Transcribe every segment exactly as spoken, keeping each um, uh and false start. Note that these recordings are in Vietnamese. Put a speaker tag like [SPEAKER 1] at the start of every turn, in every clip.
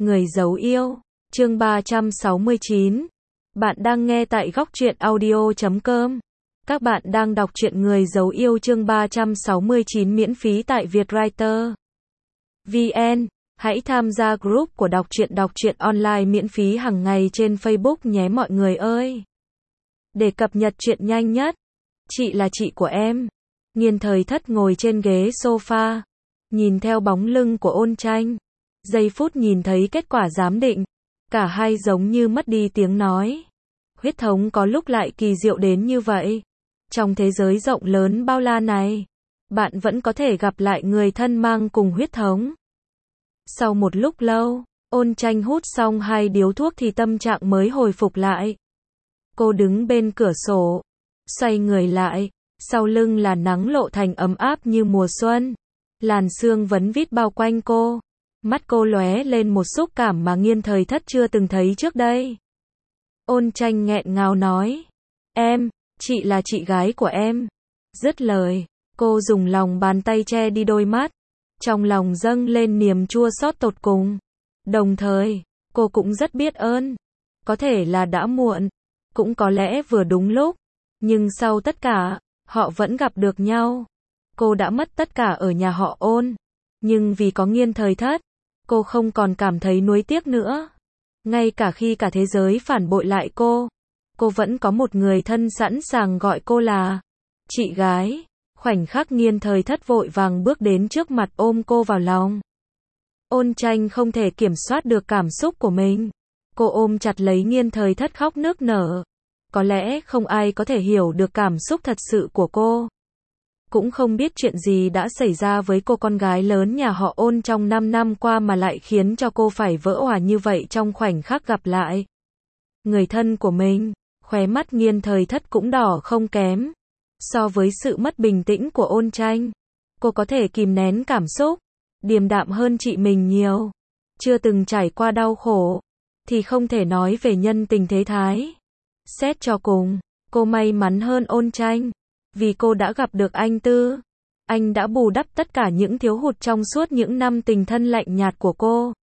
[SPEAKER 1] Người giấu yêu, chương ba trăm sáu mươi chín. Bạn đang nghe tại góc truyện audio chấm com. Các bạn đang đọc truyện Người giấu yêu chương ba trăm sáu mươi chín miễn phí tại Vietwriter vê en. Hãy tham gia group của đọc truyện đọc truyện online miễn phí hàng ngày trên Facebook nhé mọi người ơi. Để cập nhật truyện nhanh nhất. Chị là chị của em. Nghiên Thời Thất ngồi trên ghế sofa, nhìn theo bóng lưng của Ôn Tranh. Giây phút nhìn thấy kết quả giám định, cả hai giống như mất đi tiếng nói. Huyết thống có lúc lại kỳ diệu đến như vậy. Trong thế giới rộng lớn bao la này, bạn vẫn có thể gặp lại người thân mang cùng huyết thống. Sau một lúc lâu, Ôn Tranh hút xong hai điếu thuốc thì tâm trạng mới hồi phục lại. Cô đứng bên cửa sổ, xoay người lại, sau lưng là nắng lộ thành ấm áp như mùa xuân. Làn sương vấn vít bao quanh cô. Mắt cô lóe lên một xúc cảm mà Nghiên Thời Thất chưa từng thấy trước đây. Ôn Tranh nghẹn ngào nói, em, chị là chị gái của em. Dứt lời, cô dùng lòng bàn tay che đi đôi mắt. Trong lòng dâng lên niềm chua xót tột cùng. Đồng thời, cô cũng rất biết ơn. Có thể là đã muộn, cũng có lẽ vừa đúng lúc. Nhưng sau tất cả, họ vẫn gặp được nhau. Cô đã mất tất cả ở nhà họ Ôn. Nhưng vì có Nghiên Thời Thất, cô không còn cảm thấy nuối tiếc nữa. Ngay cả khi cả thế giới phản bội lại cô, cô vẫn có một người thân sẵn sàng gọi cô là chị gái. Khoảnh khắc Nghiên Thời Thất vội vàng bước đến trước mặt ôm cô vào lòng. Ôn Tranh không thể kiểm soát được cảm xúc của mình. Cô ôm chặt lấy Nghiên Thời Thất khóc nức nở. Có lẽ không ai có thể hiểu được cảm xúc thật sự của cô. Cũng không biết chuyện gì đã xảy ra với cô con gái lớn nhà họ Ôn trong năm năm qua mà lại khiến cho cô phải vỡ òa như vậy trong khoảnh khắc gặp lại người thân của mình. Khóe mắt Nghiên Thời Thất cũng đỏ không kém. So với sự mất bình tĩnh của Ôn Tranh, cô có thể kìm nén cảm xúc, điềm đạm hơn chị mình nhiều. Chưa từng trải qua đau khổ, thì không thể nói về nhân tình thế thái. Xét cho cùng, cô may mắn hơn Ôn Tranh. Vì cô đã gặp được anh Tư. Anh đã bù đắp tất cả những thiếu hụt trong suốt những năm tình thân lạnh nhạt của cô.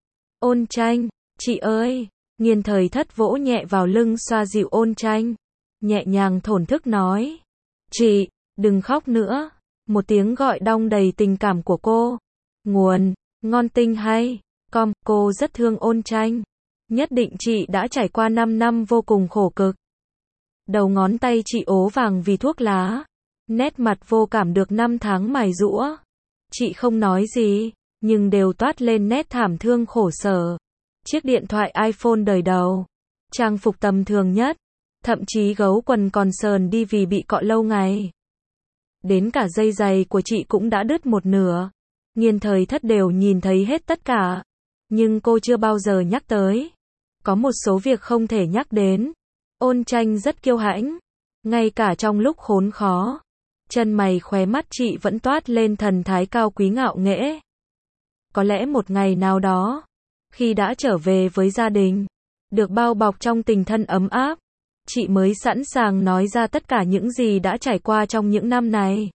[SPEAKER 1] Ôn Tranh, chị ơi. Nghiên Thời Thất vỗ nhẹ vào lưng xoa dịu Ôn Tranh. Nhẹ nhàng thổn thức nói. Chị, đừng khóc nữa. Một tiếng gọi đong đầy tình cảm của cô. Nguồn, ngon tinh hay. Com, cô rất thương Ôn Tranh. Nhất định chị đã trải qua năm năm vô cùng khổ cực. Đầu ngón tay chị ố vàng vì thuốc lá. Nét mặt vô cảm được năm tháng mài giũa. Chị không nói gì, nhưng đều toát lên nét thảm thương khổ sở. Chiếc điện thoại iPhone đời đầu. Trang phục tầm thường nhất. Thậm chí gấu quần còn sờn đi vì bị cọ lâu ngày. Đến cả dây giày của chị cũng đã đứt một nửa. Nghiên Thời Thất đều nhìn thấy hết tất cả. Nhưng cô chưa bao giờ nhắc tới. Có một số việc không thể nhắc đến. Ôn Tranh rất kiêu hãnh. Ngay cả trong lúc khốn khó, chân mày khóe mắt chị vẫn toát lên thần thái cao quý ngạo nghễ. Có lẽ một ngày nào đó, khi đã trở về với gia đình, được bao bọc trong tình thân ấm áp, chị mới sẵn sàng nói ra tất cả những gì đã trải qua trong những năm này.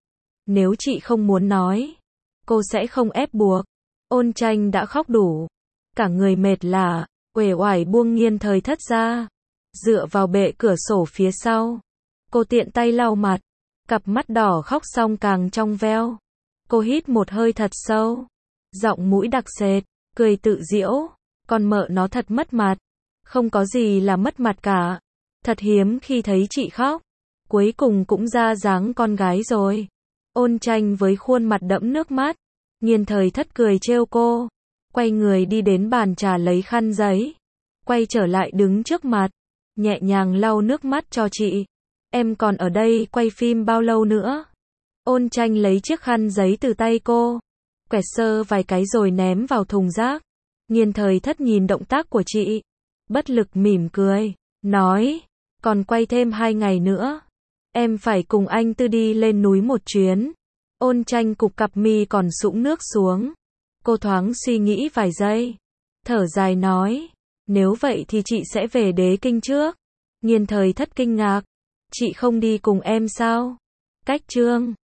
[SPEAKER 1] Nếu chị không muốn nói, cô sẽ không ép buộc. Ôn Tranh đã khóc đủ. Cả người mệt lả, uể oải buông Nghiên Thời Thất ra. Dựa vào bệ cửa sổ phía sau. Cô tiện tay lau mặt. Cặp mắt đỏ khóc xong càng trong veo. Cô hít một hơi thật sâu. Giọng mũi đặc sệt. Cười tự giễu. Con mợ nó thật mất mặt. Không có gì là mất mặt cả. Thật hiếm khi thấy chị khóc. Cuối cùng cũng ra dáng con gái rồi. Ôn Tranh với khuôn mặt đẫm nước mắt. Nghiên Thời Thất cười trêu cô. Quay người đi đến bàn trà lấy khăn giấy. Quay trở lại đứng trước mặt. Nhẹ nhàng lau nước mắt cho chị. Em còn ở đây quay phim bao lâu nữa? Ôn Tranh lấy chiếc khăn giấy từ tay cô. Quẹt sơ vài cái rồi ném vào thùng rác. Nghiên Thời Thất nhìn động tác của chị. Bất lực mỉm cười. Nói. Còn quay thêm hai ngày nữa. Em phải cùng anh Tư đi lên núi một chuyến. Ôn Tranh cụp cặp mi còn sũng nước xuống. Cô thoáng suy nghĩ vài giây. Thở dài nói. Nếu vậy thì chị sẽ về Đế Kinh trước. Nghiên Thời Thất kinh ngạc. Chị không đi cùng em sao? Cách chương